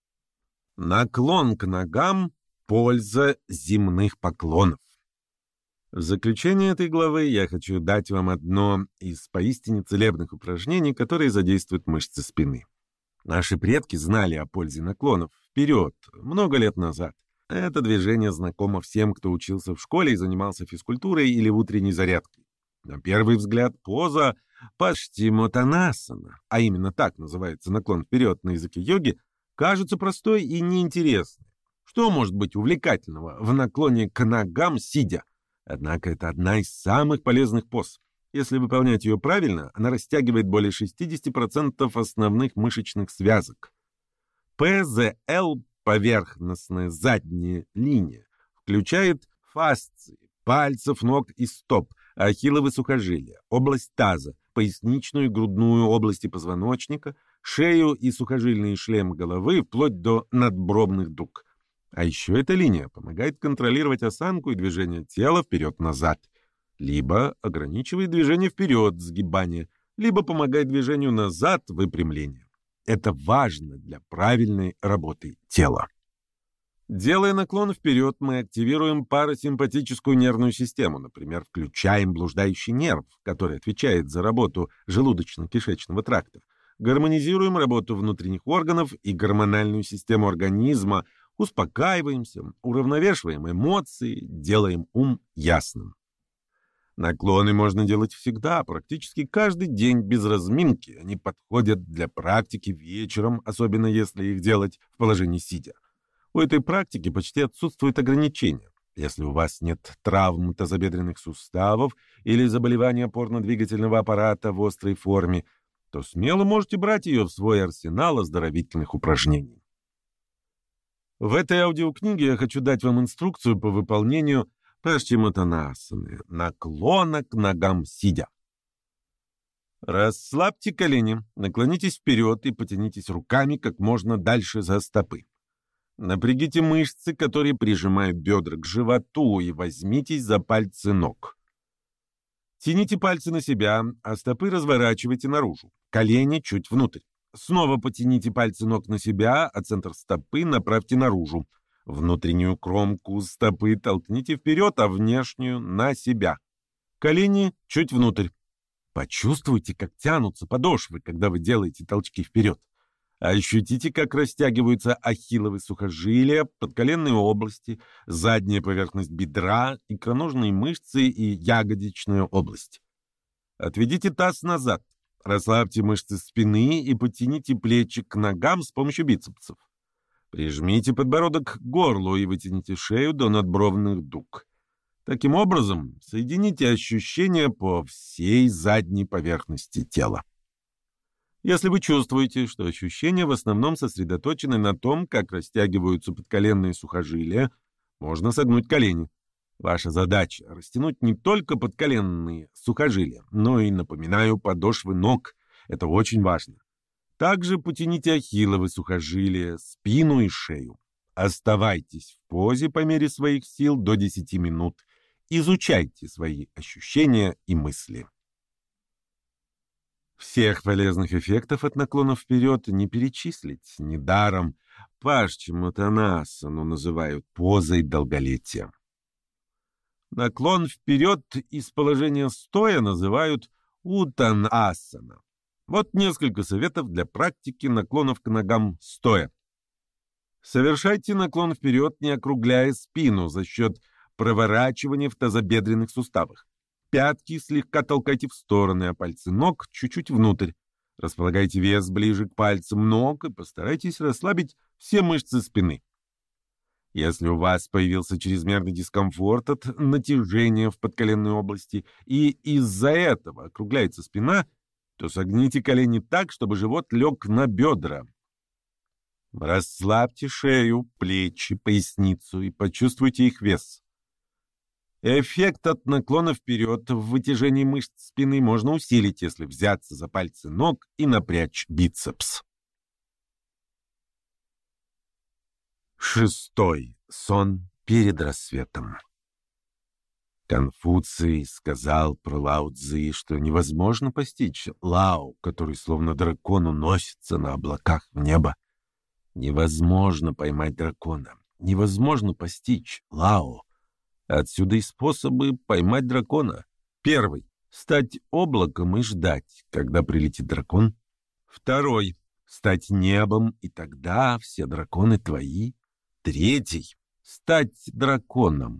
Наклон к ногам – польза земных поклонов. В заключение этой главы я хочу дать вам одно из поистине целебных упражнений, которые задействуют мышцы спины. Наши предки знали о пользе наклонов вперед много лет назад. Это движение знакомо всем, кто учился в школе и занимался физкультурой или утренней зарядкой. На первый взгляд поза Паштимотанасана, а именно так называется наклон вперед на языке йоги, кажется простой и неинтересной. Что может быть увлекательного в наклоне к ногам сидя? Однако это одна из самых полезных поз. Если выполнять ее правильно, она растягивает более 60% основных мышечных связок. ПЗЛ, поверхностная задняя линия, включает фасции пальцев, ног и стоп, ахилловы сухожилия, область таза, поясничную и грудную области позвоночника, шею и сухожильный шлем головы вплоть до надбровных дуг. А еще эта линия помогает контролировать осанку и движение тела вперед-назад, либо ограничивает движение вперед, сгибание, либо помогает движению назад, выпрямление. Это важно для правильной работы тела. Делая наклон вперед, мы активируем парасимпатическую нервную систему, например, включаем блуждающий нерв, который отвечает за работу желудочно-кишечного тракта, гармонизируем работу внутренних органов и гормональную систему организма, успокаиваемся, уравновешиваем эмоции, делаем ум ясным. Наклоны можно делать всегда, практически каждый день без разминки. Они подходят для практики вечером, особенно если их делать в положении сидя. У этой практики почти отсутствуют ограничения. Если у вас нет травм тазобедренных суставов или заболевания опорно-двигательного аппарата в острой форме, то смело можете брать ее в свой арсенал оздоровительных упражнений. В этой аудиокниге я хочу дать вам инструкцию по выполнению Паштимотанасаны, наклона к ногам сидя. Расслабьте колени, наклонитесь вперед и потянитесь руками как можно дальше за стопы. Напрягите мышцы, которые прижимают бедра к животу, и возьмитесь за пальцы ног. Тяните пальцы на себя, а стопы разворачивайте наружу, колени чуть внутрь. Снова потяните пальцы ног на себя, а центр стопы направьте наружу. Внутреннюю кромку стопы толкните вперед, а внешнюю — на себя. Колени чуть внутрь. Почувствуйте, как тянутся подошвы, когда вы делаете толчки вперед. Ощутите, как растягиваются ахилловые сухожилия, подколенные области, задняя поверхность бедра, икроножные мышцы и ягодичная область. Отведите таз назад. Расслабьте мышцы спины и подтяните плечи к ногам с помощью бицепсов. Прижмите подбородок к горлу и вытяните шею до надбровных дуг. Таким образом, соедините ощущения по всей задней поверхности тела. Если вы чувствуете, что ощущения в основном сосредоточены на том, как растягиваются подколенные сухожилия, можно согнуть колени. Ваша задача — растянуть не только подколенные сухожилия, но и, напоминаю, подошвы ног. Это очень важно. Также потяните ахилловы сухожилия, спину и шею. Оставайтесь в позе по мере своих сил до 10 минут. Изучайте свои ощущения и мысли. Всех полезных эффектов от наклонов вперед не перечислить. Недаром Паштимотанасану называют позой долголетия. Наклон вперед из положения стоя называют утанасана. Вот несколько советов для практики наклонов к ногам стоя. Совершайте наклон вперед, не округляя спину, за счет проворачивания в тазобедренных суставах. Пятки слегка толкайте в стороны, а пальцы ног чуть-чуть внутрь. Располагайте вес ближе к пальцам ног и постарайтесь расслабить все мышцы спины. Если у вас появился чрезмерный дискомфорт от натяжения в подколенной области и из-за этого округляется спина, то согните колени так, чтобы живот лег на бедра. Расслабьте шею, плечи, поясницу и почувствуйте их вес. Эффект от наклона вперед в вытяжении мышц спины можно усилить, если взяться за пальцы ног и напрячь бицепс. Шестой. Сон перед рассветом. Конфуций сказал про Лао Цзи, что невозможно постичь Лао, который словно дракон уносится на облаках в небо. Невозможно поймать дракона. Невозможно постичь Лао. Отсюда и способы поймать дракона. Первый. Стать облаком и ждать, когда прилетит дракон. Второй. Стать небом, и тогда все драконы твои. Третий. Стать драконом.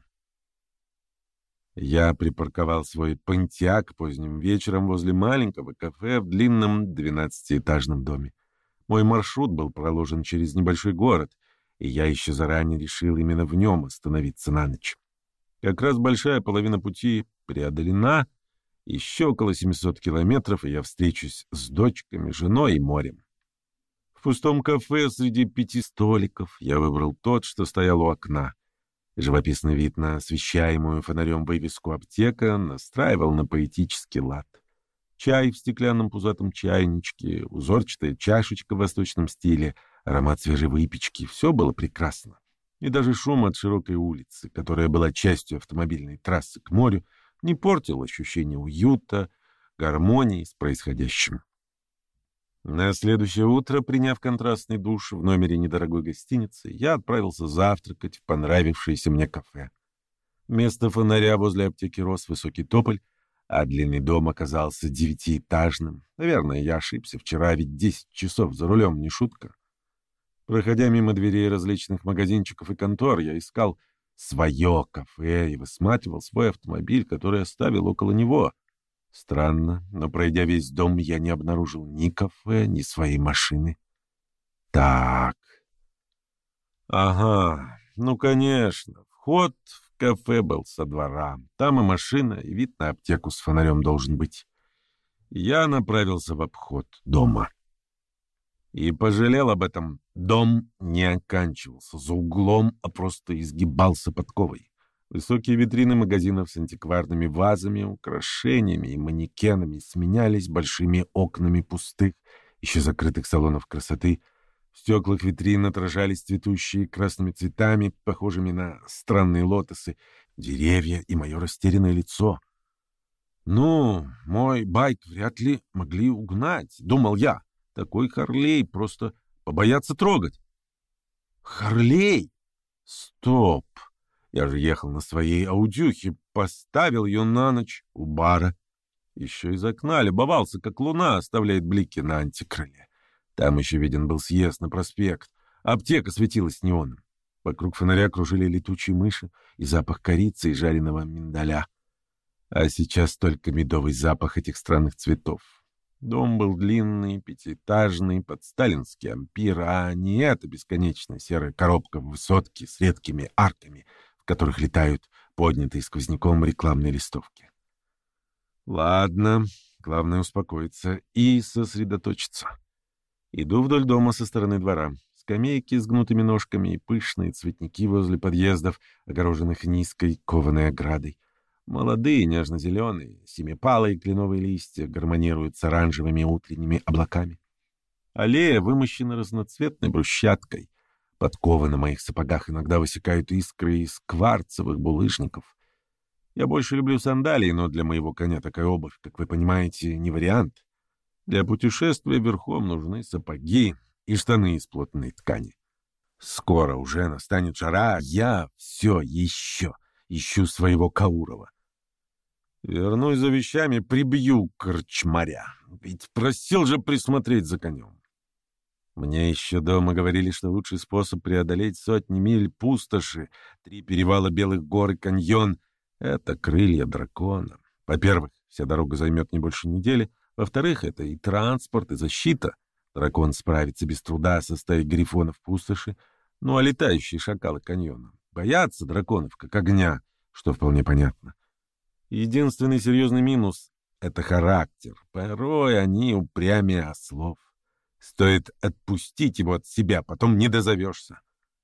Я припарковал свой понтиак поздним вечером возле маленького кафе в длинном 12-этажном доме. Мой маршрут был проложен через небольшой город, и я еще заранее решил именно в нем остановиться на ночь. Как раз большая половина пути преодолена, еще около 700 километров, и я встречусь с дочками, женой и морем. В пустом кафе среди 5 столиков я выбрал тот, что стоял у окна. Живописный вид на освещаемую фонарем вывеску «Аптека» настраивал на поэтический лад. Чай в стеклянном пузатом чайничке, узорчатая чашечка в восточном стиле, аромат свежей выпечки — все было прекрасно. И даже шум от широкой улицы, которая была частью автомобильной трассы к морю, не портил ощущение уюта, гармонии с происходящим. На следующее утро, приняв контрастный душ в номере недорогой гостиницы, я отправился завтракать в понравившееся мне кафе. Вместо фонаря возле аптеки рос высокий тополь, а длинный дом оказался 9-этажным. Наверное, я ошибся вчера, ведь 10 часов за рулем не шутка. Проходя мимо дверей различных магазинчиков и контор, я искал свое кафе и высматривал свой автомобиль, который оставил около него. Странно, но пройдя весь дом, я не обнаружил ни кафе, ни своей машины. Так. Ага, ну, конечно, вход в кафе был со двора. Там и машина, и вид на аптеку с фонарем должен быть. Я направился в обход дома. И пожалел об этом. Дом не оканчивался за углом, а просто изгибался подковой. Высокие витрины магазинов с антикварными вазами, украшениями и манекенами сменялись большими окнами пустых, еще закрытых салонов красоты. В стеклах витрин отражались цветущие красными цветами, похожими на странные лотосы, деревья и мое растерянное лицо. «Ну, мой байк вряд ли могли угнать», — думал я. «Такой Харлей просто побоятся трогать». «Харлей? Стоп! Я же ехал на своей аудюхе, поставил ее на ночь у бара. Еще из окна любовался, как луна оставляет блики на антикрыле. Там еще виден был съезд на проспект. Аптека светилась неоном. Вокруг фонаря кружили летучие мыши и запах корицы и жареного миндаля. А сейчас только медовый запах этих странных цветов. Дом был длинный, 5-этажный, под сталинский ампир, а не эта бесконечная серая коробка в высотке с редкими арками, в которых летают поднятые сквозняком рекламные листовки. Ладно, главное успокоиться и сосредоточиться. Иду вдоль дома со стороны двора. Скамейки с гнутыми ножками и пышные цветники возле подъездов, огороженных низкой кованой оградой. Молодые, нежно-зеленые, семипалые кленовые листья гармонируют с оранжевыми утренними облаками. Аллея вымощена разноцветной брусчаткой. Подковы на моих сапогах иногда высекают искры из кварцевых булыжников. Я больше люблю сандалии, но для моего коня такая обувь, как вы понимаете, не вариант. Для путешествия верхом нужны сапоги и штаны из плотной ткани. Скоро уже настанет жара, я все еще ищу своего Каурова. Вернусь за вещами, прибью корчмаря. Ведь просил же присмотреть за конем. Мне еще дома говорили, что лучший способ преодолеть сотни миль пустоши, 3 перевала Белых гор и каньон — это крылья дракона. Во-первых, вся дорога займет не больше недели. Во-вторых, это и транспорт, и защита. Дракон справится без труда со стаей грифонов пустоши. Ну а летающие шакалы каньона боятся драконов, как огня, что вполне понятно. Единственный серьезный минус — это характер. Порой они упрямее ослов. Стоит отпустить его от себя, потом не дозовешься.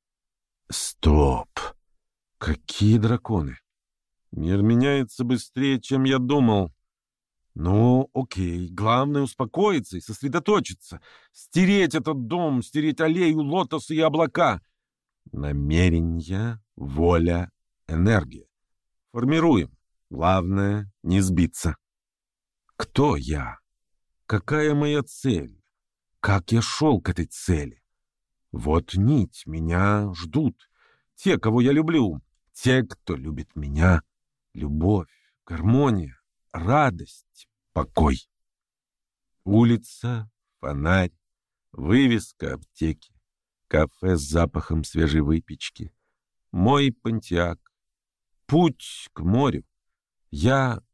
Стоп! Какие драконы? Мир меняется быстрее, чем я думал. Ну, окей, главное успокоиться и сосредоточиться. Стереть этот дом, стереть аллею, лотосы и облака. намерение, воля, энергия. Формируем. Главное — не сбиться. Кто я? Какая моя цель? Как я шел к этой цели? Вот нить, меня ждут. Те, кого я люблю, те, кто любит меня. Любовь, гармония, радость, покой. Улица, фонарь, вывеска аптеки, кафе с запахом свежей выпечки, мой Понтиак, путь к морю. Я